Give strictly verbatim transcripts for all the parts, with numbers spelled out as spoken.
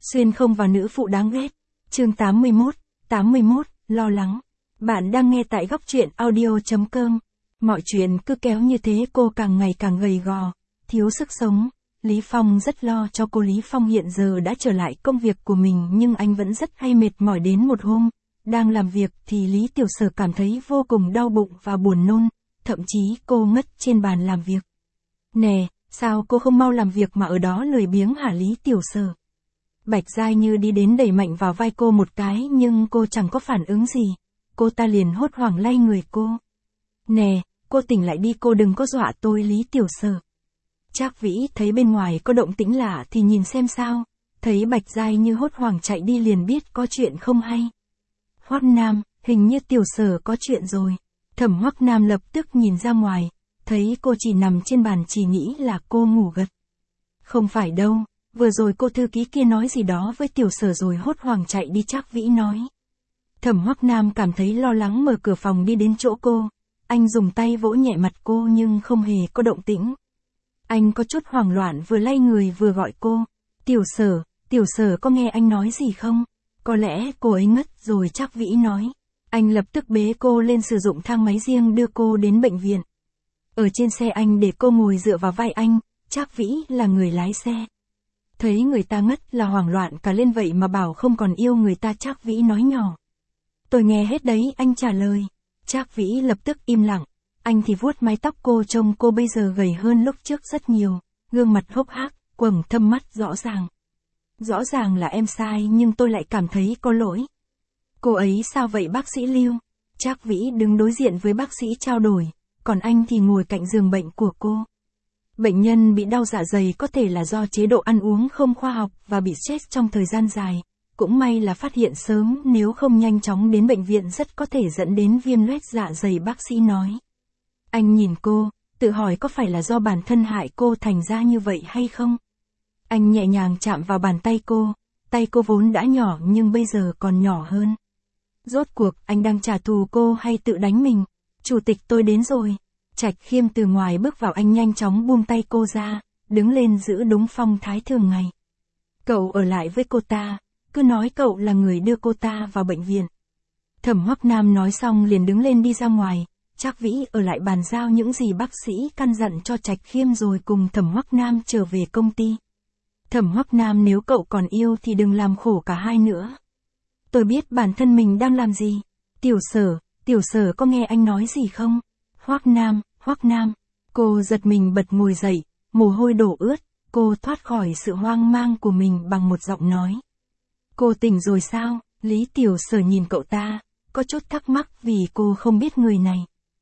Xuyên không vào nữ phụ đáng ghét. Chương tám mươi mốt, tám mươi mốt, lo lắng. Bạn đang nghe tại góc truyện audio chấm com. Mọi chuyện cứ kéo như thế, cô càng ngày càng gầy gò, thiếu sức sống. Lý Phong rất lo cho cô. Lý Phong hiện giờ đã trở lại công việc của mình, nhưng anh vẫn rất hay mệt mỏi. Đến một hôm, đang làm việc thì Lý Tiểu Sở cảm thấy vô cùng đau bụng và buồn nôn, thậm chí cô ngất trên bàn làm việc. Nè, sao cô không mau làm việc mà ở đó lười biếng hả Lý Tiểu Sở? Bạch Giai Như đi đến đẩy mạnh vào vai cô một cái, nhưng cô chẳng có phản ứng gì. Cô ta liền hốt hoảng lay người cô. Nè, cô tỉnh lại đi, cô đừng có dọa tôi. Lý Tiểu Sở. Trác Vĩ thấy bên ngoài có động tĩnh lạ thì nhìn xem sao, thấy Bạch Giai Như hốt hoảng chạy đi liền biết có chuyện không hay. Hoắc Nam, hình như Tiểu Sở có chuyện rồi. Thẩm Hoắc Nam lập tức nhìn ra ngoài, thấy cô chỉ nằm trên bàn chỉ nghĩ là cô ngủ gật. Không phải đâu, vừa rồi cô thư ký kia nói gì đó với Tiểu Sở rồi hốt hoảng chạy đi, Trác Vĩ nói. Thẩm Hoắc Nam cảm thấy lo lắng mở cửa phòng đi đến chỗ cô, anh dùng tay vỗ nhẹ mặt cô nhưng không hề có động tĩnh. Anh có chút hoảng loạn, vừa lay người vừa gọi cô. Tiểu Sở, Tiểu Sở có nghe anh nói gì không? Có lẽ cô ấy ngất rồi, Trác Vĩ nói. Anh lập tức bế cô lên, sử dụng thang máy riêng đưa cô đến bệnh viện. Ở trên xe anh để cô ngồi dựa vào vai anh, Trác Vĩ là người lái xe. Thấy người ta ngất là hoảng loạn cả lên, vậy mà bảo không còn yêu người ta, Trác Vĩ nói nhỏ. Tôi nghe hết đấy, anh trả lời. Trác Vĩ lập tức im lặng. Anh thì vuốt mái tóc cô, trông cô bây giờ gầy hơn lúc trước rất nhiều, gương mặt hốc hác, quầng thâm mắt rõ ràng. Rõ ràng là em sai nhưng tôi lại cảm thấy có lỗi. Cô ấy sao vậy bác sĩ Lưu? Trác Vĩ đứng đối diện với bác sĩ trao đổi, còn anh thì ngồi cạnh giường bệnh của cô. Bệnh nhân bị đau dạ dày có thể là do chế độ ăn uống không khoa học và bị stress trong thời gian dài. Cũng may là phát hiện sớm, nếu không nhanh chóng đến bệnh viện rất có thể dẫn đến viêm loét dạ dày, bác sĩ nói. Anh nhìn cô, tự hỏi có phải là do bản thân hại cô thành ra như vậy hay không? Anh nhẹ nhàng chạm vào bàn tay cô, tay cô vốn đã nhỏ nhưng bây giờ còn nhỏ hơn. Rốt cuộc, anh đang trả thù cô hay tự đánh mình? Chủ tịch, tôi đến rồi. Trạch Khiêm từ ngoài bước vào, anh nhanh chóng buông tay cô ra, đứng lên giữ đúng phong thái thường ngày. Cậu ở lại với cô ta, cứ nói cậu là người đưa cô ta vào bệnh viện. Thẩm Hoắc Nam nói xong liền đứng lên đi ra ngoài. Trác Vĩ ở lại bàn giao những gì bác sĩ căn dặn cho Trạch Khiêm rồi cùng Thẩm Hoắc Nam trở về công ty. Thẩm Hoắc Nam, nếu cậu còn yêu thì đừng làm khổ cả hai nữa. Tôi biết bản thân mình đang làm gì. Tiểu Sở, Tiểu Sở có nghe anh nói gì không? Hoắc Nam, Hoắc Nam. Cô giật mình bật ngồi dậy, mồ hôi đổ ướt, cô thoát khỏi sự hoang mang của mình bằng một giọng nói. Cô tỉnh rồi sao? Lý Tiểu Sở nhìn cậu ta, có chút thắc mắc vì cô không biết người này.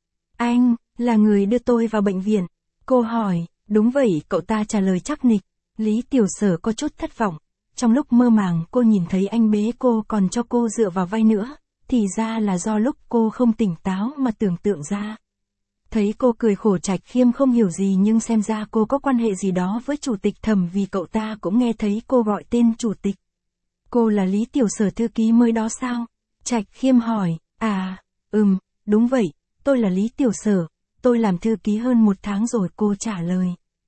Anh, là người đưa tôi vào bệnh viện. Cô hỏi, đúng vậy, cậu ta trả lời chắc nịch. Lý Tiểu Sở có chút thất vọng. Trong lúc mơ màng cô nhìn thấy anh bế cô còn cho cô dựa vào vai nữa, thì ra là do lúc cô không tỉnh táo mà tưởng tượng ra. Thấy cô cười khổ, Trạch Khiêm không hiểu gì nhưng xem ra cô có quan hệ gì đó với chủ tịch Thẩm, vì cậu ta cũng nghe thấy cô gọi tên chủ tịch. Cô là Lý Tiểu Sở thư ký mới đó sao? Trạch Khiêm hỏi. À, ừm, đúng vậy, tôi là Lý Tiểu Sở, tôi làm thư ký hơn một tháng rồi, cô trả lời.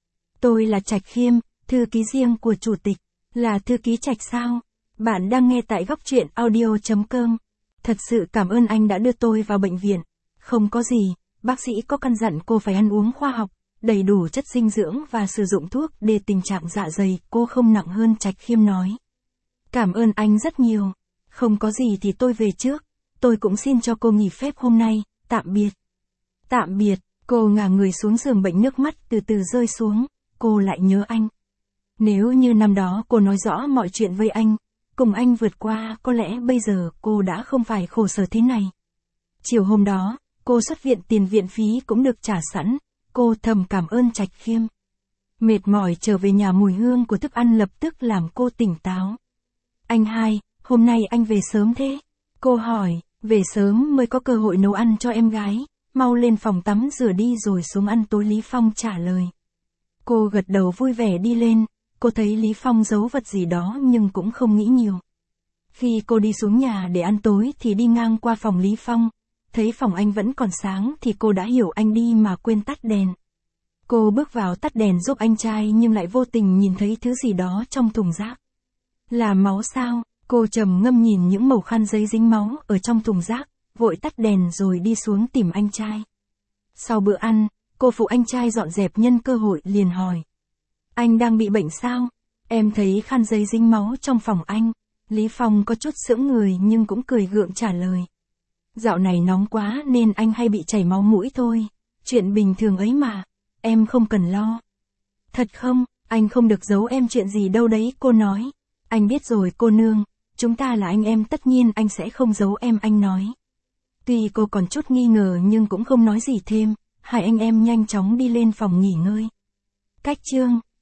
Tôi là Trạch Khiêm, thư ký riêng của chủ tịch. Là thư ký Trạch sao? Bạn đang nghe tại góc truyện audio chấm com. Thật sự cảm ơn anh đã đưa tôi vào bệnh viện. Không có gì, bác sĩ có căn dặn cô phải ăn uống khoa học, đầy đủ chất dinh dưỡng và sử dụng thuốc để tình trạng dạ dày cô không nặng hơn, Trạch Khiêm nói. Cảm ơn anh rất nhiều. Không có gì thì tôi về trước. Tôi cũng xin cho cô nghỉ phép hôm nay, tạm biệt. Tạm biệt, cô ngả người xuống giường bệnh, nước mắt từ từ rơi xuống, cô lại nhớ anh. Nếu như năm đó cô nói rõ mọi chuyện với anh, cùng anh vượt qua, có lẽ bây giờ cô đã không phải khổ sở thế này. Chiều hôm đó, cô xuất viện, tiền viện phí cũng được trả sẵn, cô thầm cảm ơn Trạch Khiêm. Mệt mỏi trở về nhà, mùi hương của thức ăn lập tức làm cô tỉnh táo. Anh hai, hôm nay anh về sớm thế? Cô hỏi, về sớm mới có cơ hội nấu ăn cho em gái, mau lên phòng tắm rửa đi rồi xuống ăn tối, Lý Phong trả lời. Cô gật đầu vui vẻ đi lên, cô thấy Lý Phong giấu vật gì đó nhưng cũng không nghĩ nhiều. Khi cô đi xuống nhà để ăn tối thì đi ngang qua phòng Lý Phong, thấy phòng anh vẫn còn sáng thì cô đã hiểu anh đi mà quên tắt đèn. Cô bước vào tắt đèn giúp anh trai nhưng lại vô tình nhìn thấy thứ gì đó trong thùng rác. Là máu sao? Cô trầm ngâm nhìn những mẩu khăn giấy dính máu ở trong thùng rác, vội tắt đèn rồi đi xuống tìm anh trai. Sau bữa ăn, cô phụ anh trai dọn dẹp nhân cơ hội liền hỏi. Anh đang bị bệnh sao? Em thấy khăn giấy dính máu trong phòng anh. Lý Phong có chút sững người nhưng cũng cười gượng trả lời. Dạo này nóng quá nên anh hay bị chảy máu mũi thôi. Chuyện bình thường ấy mà. Em không cần lo. Thật không? Anh không được giấu em chuyện gì đâu đấy, cô nói. Anh biết rồi cô nương. Chúng ta là anh em, tất nhiên anh sẽ không giấu em, anh nói. Tuy cô còn chút nghi ngờ nhưng cũng không nói gì thêm. Hai anh em nhanh chóng đi lên phòng nghỉ ngơi. Cách chương